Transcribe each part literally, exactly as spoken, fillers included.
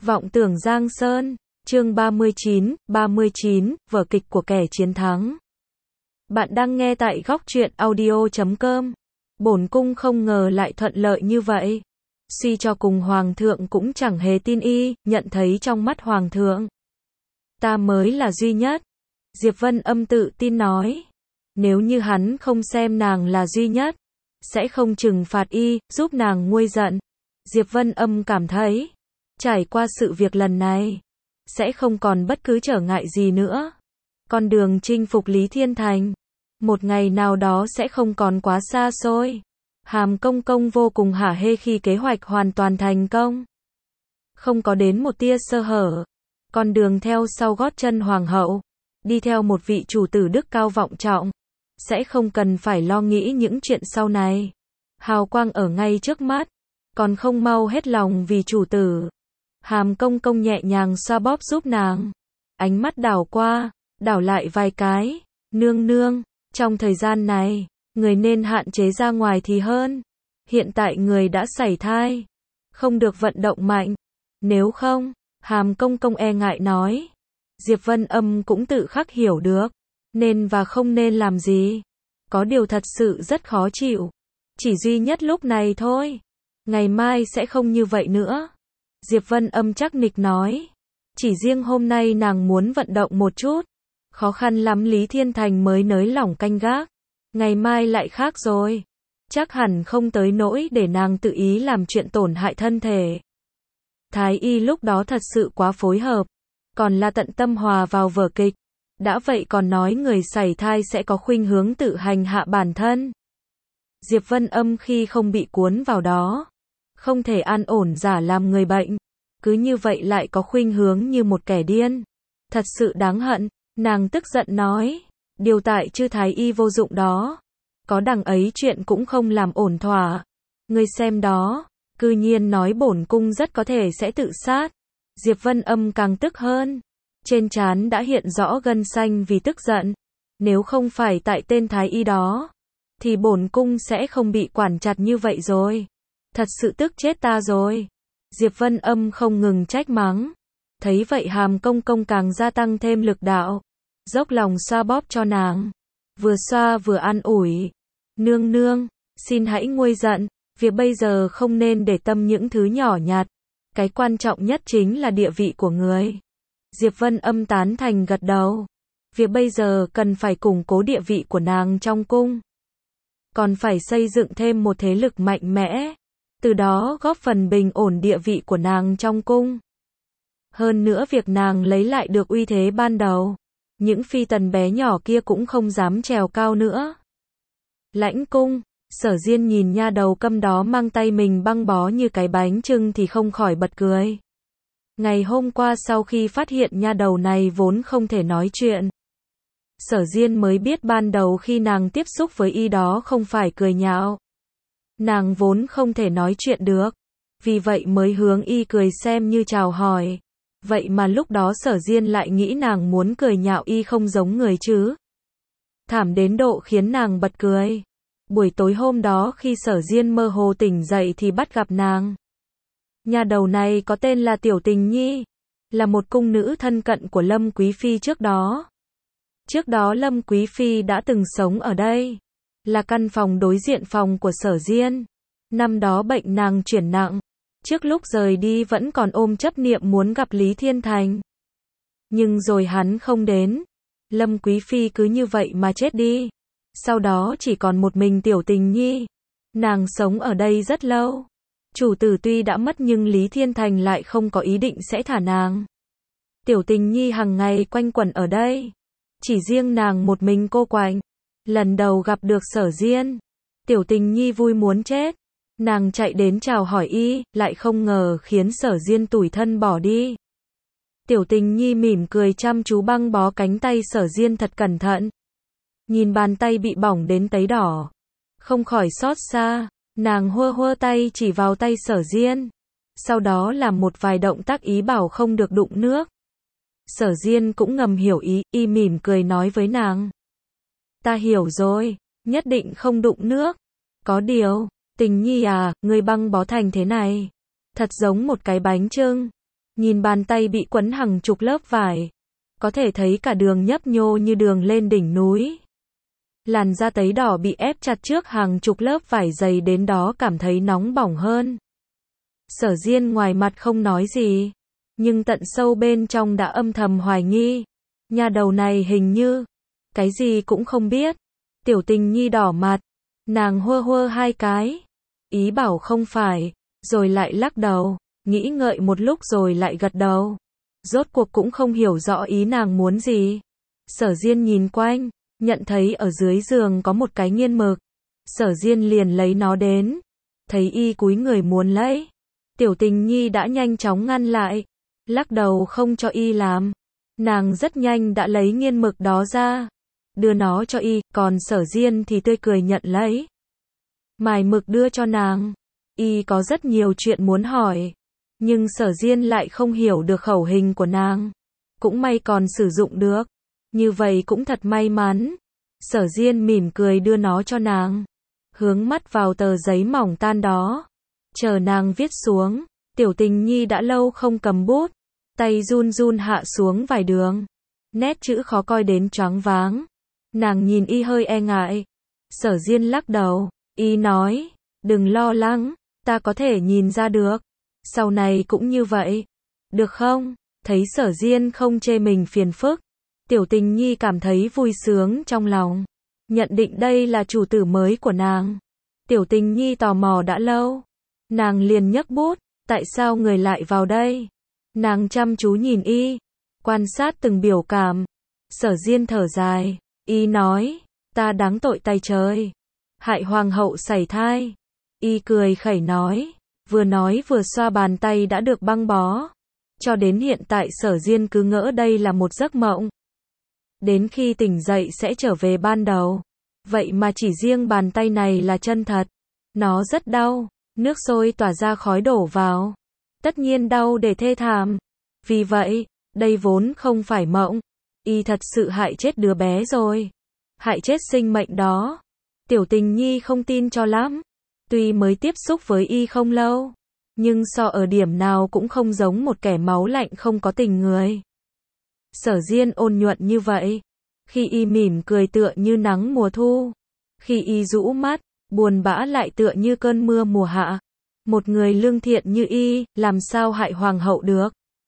Vọng tưởng Giang Sơn, chương ba mươi chín, ba mươi chín, vở kịch của kẻ chiến thắng. Bạn đang nghe tại góc truyện audio chấm com. Bổn cung không ngờ lại thuận lợi như vậy. Suy cho cùng hoàng thượng cũng chẳng hề tin y, nhận thấy trong mắt hoàng thượng, ta mới là duy nhất. Diệp Vân Âm tự tin nói, nếu như hắn không xem nàng là duy nhất, sẽ không trừng phạt y, giúp nàng nguôi giận. Diệp Vân Âm cảm thấy, trải qua sự việc lần này, sẽ không còn bất cứ trở ngại gì nữa. Con đường chinh phục Lý Thiên Thành, một ngày nào đó sẽ không còn quá xa xôi. Hàm Công Công vô cùng hả hê khi kế hoạch hoàn toàn thành công. Không có đến một tia sơ hở. Con đường theo sau gót chân hoàng hậu, đi theo một vị chủ tử đức cao vọng trọng, sẽ không cần phải lo nghĩ những chuyện sau này. Hào quang ở ngay trước mắt, còn không mau hết lòng vì chủ tử. Hàm Công Công nhẹ nhàng xoa bóp giúp nàng. Ánh mắt đảo qua, đảo lại vài cái. Nương nương, trong thời gian này, người nên hạn chế ra ngoài thì hơn. Hiện tại người đã sảy thai, không được vận động mạnh. Nếu không, Hàm Công Công e ngại nói. Diệp Vân Âm cũng tự khắc hiểu được, nên và không nên làm gì. Có điều thật sự rất khó chịu. Chỉ duy nhất lúc này thôi. Ngày mai sẽ không như vậy nữa. Diệp Vân Âm chắc nịch nói. Chỉ riêng hôm nay nàng muốn vận động một chút. Khó khăn lắm Lý Thiên Thành mới nới lỏng canh gác. Ngày mai lại khác rồi. Chắc hẳn không tới nỗi để nàng tự ý làm chuyện tổn hại thân thể. Thái y lúc đó thật sự quá phối hợp. Còn là tận tâm hòa vào vở kịch. Đã vậy còn nói người sảy thai sẽ có khuynh hướng tự hành hạ bản thân. Diệp Vân Âm khi không bị cuốn vào đó, không thể an ổn giả làm người bệnh. Cứ như vậy lại có khuynh hướng như một kẻ điên. Thật sự đáng hận. Nàng tức giận nói. Điều tại chư thái y vô dụng đó. Có đằng ấy chuyện cũng không làm ổn thỏa. Ngươi xem đó. Cư nhiên nói bổn cung rất có thể sẽ tự sát. Diệp Vân Âm càng tức hơn. Trên trán đã hiện rõ gân xanh vì tức giận. Nếu không phải tại tên thái y đó, thì bổn cung sẽ không bị quản chặt như vậy rồi. Thật sự tức chết ta rồi. Diệp Vân Âm không ngừng trách mắng. Thấy vậy Hàm Công Công càng gia tăng thêm lực đạo. Dốc lòng xoa bóp cho nàng. Vừa xoa vừa an ủi. Nương nương, xin hãy nguôi giận. Việc bây giờ không nên để tâm những thứ nhỏ nhặt. Cái quan trọng nhất chính là địa vị của người. Diệp Vân Âm tán thành gật đầu. Việc bây giờ cần phải củng cố địa vị của nàng trong cung. Còn phải xây dựng thêm một thế lực mạnh mẽ. Từ đó góp phần bình ổn địa vị của nàng trong cung. Hơn nữa việc nàng lấy lại được uy thế ban đầu. Những phi tần bé nhỏ kia cũng không dám trèo cao nữa. Lãnh cung, Sở Diên nhìn nha đầu câm đó mang tay mình băng bó như cái bánh chưng thì không khỏi bật cười. Ngày hôm qua sau khi phát hiện nha đầu này vốn không thể nói chuyện, Sở Diên mới biết ban đầu khi nàng tiếp xúc với y đó không phải cười nhạo. Nàng vốn không thể nói chuyện được, vì vậy mới hướng y cười xem như chào hỏi. Vậy mà lúc đó Sở Diên lại nghĩ nàng muốn cười nhạo y không giống người chứ. Thảm đến độ khiến nàng bật cười. Buổi tối hôm đó khi Sở Diên mơ hồ tỉnh dậy thì bắt gặp nàng. Nha đầu này có tên là Tiểu Tình Nhi, là một cung nữ thân cận của Lâm Quý Phi trước đó. Trước đó Lâm Quý Phi đã từng sống ở đây, là căn phòng đối diện phòng của Sở Diên. Năm đó bệnh nàng chuyển nặng, trước lúc rời đi vẫn còn ôm chấp niệm muốn gặp Lý Thiên Thành. Nhưng rồi hắn không đến, Lâm Quý Phi cứ như vậy mà chết đi. Sau đó chỉ còn một mình Tiểu Tình Nhi. Nàng sống ở đây rất lâu. Chủ tử tuy đã mất nhưng Lý Thiên Thành lại không có ý định sẽ thả nàng. Tiểu Tình Nhi hàng ngày quanh quẩn ở đây. Chỉ riêng nàng một mình cô quạnh. Lần đầu gặp được Sở Diên, Tiểu Tình Nhi vui muốn chết. Nàng chạy đến chào hỏi y, lại không ngờ khiến Sở Diên tủi thân bỏ đi. Tiểu Tình Nhi mỉm cười chăm chú băng bó cánh tay Sở Diên thật cẩn thận. Nhìn bàn tay bị bỏng đến tấy đỏ, không khỏi xót xa. Nàng hơ hơ tay chỉ vào tay Sở Diên. Sau đó làm một vài động tác ý bảo không được đụng nước. Sở Diên cũng ngầm hiểu ý, y mỉm cười nói với nàng. Ta hiểu rồi, nhất định không đụng nước. Có điều, Tình Nhi à, ngươi băng bó thành thế này, thật giống một cái bánh chưng. Nhìn bàn tay bị quấn hàng chục lớp vải, có thể thấy cả đường nhấp nhô như đường lên đỉnh núi. Làn da tấy đỏ bị ép chặt trước hàng chục lớp vải dày đến đó cảm thấy nóng bỏng hơn. Sở Diên ngoài mặt không nói gì, nhưng tận sâu bên trong đã âm thầm hoài nghi. Nhà đầu này hình như cái gì cũng không biết. Tiểu Tình Nhi đỏ mặt, nàng hơ hơ hai cái, ý bảo không phải, rồi lại lắc đầu, nghĩ ngợi một lúc rồi lại gật đầu. Rốt cuộc cũng không hiểu rõ ý nàng muốn gì. Sở Diên nhìn quanh, nhận thấy ở dưới giường có một cái nghiên mực. Sở Diên liền lấy nó đến, thấy y cúi người muốn lấy. Tiểu Tình Nhi đã nhanh chóng ngăn lại, lắc đầu không cho y làm. Nàng rất nhanh đã lấy nghiên mực đó ra, đưa nó cho y, còn Sở Diên thì tươi cười nhận lấy. Mài mực đưa cho nàng, y có rất nhiều chuyện muốn hỏi, nhưng Sở Diên lại không hiểu được khẩu hình của nàng. Cũng may còn sử dụng được, như vậy cũng thật may mắn. Sở Diên mỉm cười đưa nó cho nàng, hướng mắt vào tờ giấy mỏng tan đó, chờ nàng viết xuống. Tiểu Tình Nhi đã lâu không cầm bút, tay run run hạ xuống vài đường, nét chữ khó coi đến choáng váng. Nàng nhìn y hơi e ngại. Sở Diên lắc đầu, y nói, đừng lo lắng, ta có thể nhìn ra được, sau này cũng như vậy, được không? Thấy Sở Diên không chê mình phiền phức, Tiểu Tình Nhi cảm thấy vui sướng trong lòng, nhận định đây là chủ tử mới của nàng. Tiểu Tình Nhi tò mò đã lâu, nàng liền nhấc bút, tại sao người lại vào đây? Nàng chăm chú nhìn y, quan sát từng biểu cảm. Sở Diên thở dài, y nói, ta đáng tội tay trời, hại hoàng hậu sảy thai. Y cười khẩy nói, vừa nói vừa xoa bàn tay đã được băng bó. Cho đến hiện tại Sở Diên cứ ngỡ đây là một giấc mộng, đến khi tỉnh dậy sẽ trở về ban đầu. Vậy mà chỉ riêng bàn tay này là chân thật. Nó rất đau, nước sôi tỏa ra khói đổ vào. Tất nhiên đau để thê thảm. Vì vậy, đây vốn không phải mộng. Y thật sự hại chết đứa bé rồi. Hại chết sinh mệnh đó. Tiểu Tình Nhi không tin cho lắm. Tuy mới tiếp xúc với y không lâu, nhưng so ở điểm nào cũng không giống một kẻ máu lạnh không có tình người. Sở Diên ôn nhuận như vậy. Khi y mỉm cười tựa như nắng mùa thu. Khi y rũ mắt, buồn bã lại tựa như cơn mưa mùa hạ. Một người lương thiện như y, làm sao hại hoàng hậu được?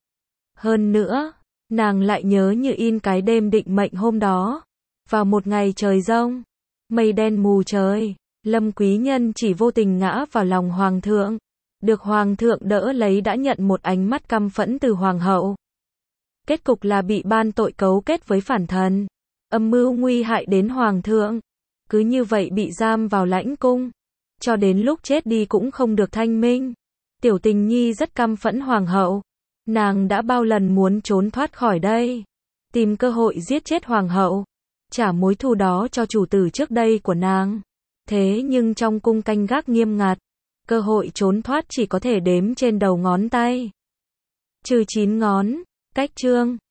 Hơn nữa, nàng lại nhớ như in cái đêm định mệnh hôm đó. Vào một ngày trời giông, mây đen mù trời, Lâm Quý Nhân chỉ vô tình ngã vào lòng hoàng thượng. Được hoàng thượng đỡ lấy đã nhận một ánh mắt căm phẫn từ hoàng hậu. Kết cục là bị ban tội cấu kết với phản thần, âm mưu nguy hại đến hoàng thượng. Cứ như vậy bị giam vào lãnh cung, cho đến lúc chết đi cũng không được thanh minh. Tiểu Tình Nhi rất căm phẫn hoàng hậu. Nàng đã bao lần muốn trốn thoát khỏi đây, tìm cơ hội giết chết hoàng hậu, trả mối thù đó cho chủ tử trước đây của nàng. Thế nhưng trong cung canh gác nghiêm ngặt, cơ hội trốn thoát chỉ có thể đếm trên đầu ngón tay. Trừ chín ngón. Cách chương